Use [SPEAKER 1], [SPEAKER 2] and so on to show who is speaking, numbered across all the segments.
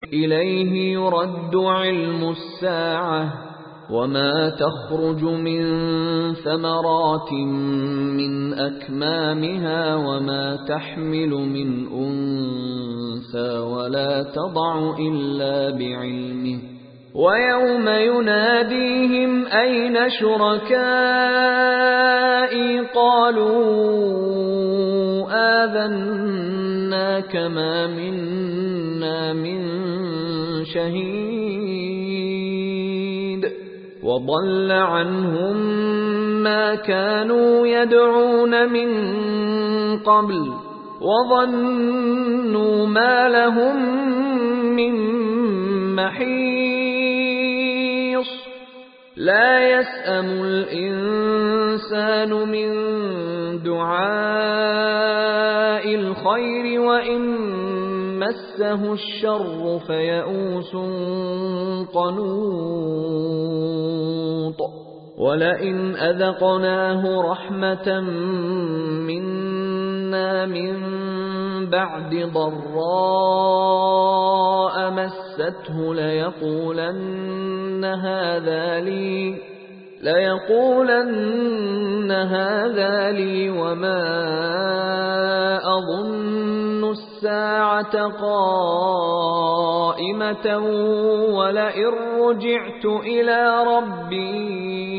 [SPEAKER 1] إليه يرد علم الساعة وما تخرج من ثمرات من أكمامها وما تحمل من أنثى ولا تضع إلا بعلمه ويوم يناديهم أين شركائي قالوا آذناك ما منا من شهيد وضل عنهم ما كانوا يدعون من قبل وظنوا ما لهم من محيص لا يسأم الإنسان من دعاء الخير وإن مسه الشر فيئوس قنوط ولئن أذقناه رحمة منا من بعد ضراء مسته ليقولن هذا لي وما أظن الساعة قائمة ولئن رجعت إلى ربي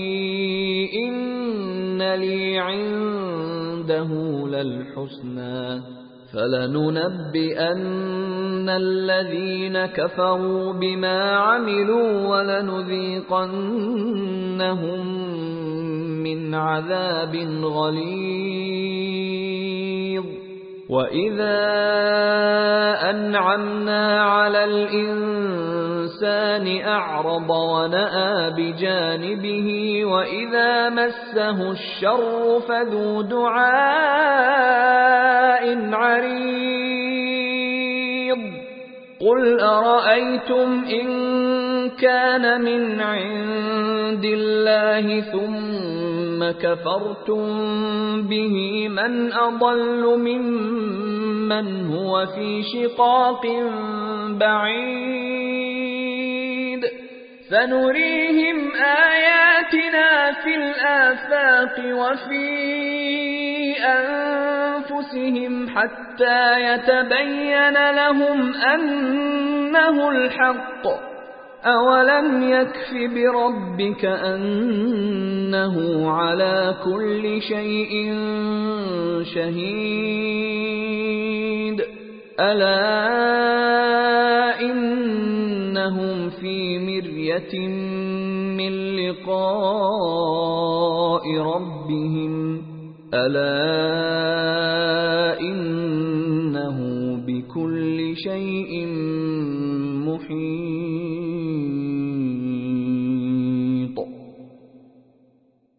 [SPEAKER 1] إن لي عنده للحسنى فلننبئن الذين كفروا بما عملوا ولنذيقنهم من عذاب غليظ وإذا أنعمنا على الإنسان أعرض ونأى بجانبه وإذا مسه الشر فذو دعاء عريض قل أرأيتم إن كان من عند الله ثم كفرتم به من أضل ممن هو في شقاق بعيد سنريهم آياتنا في الآفاق وفي أنفسهم حتى يتبين لهم أنه الحق أولم يكف بربك أنه على كل شيء شهيد ألا إنهم في مرية من لقاء ربهم ألا إنه بكل شيء محيط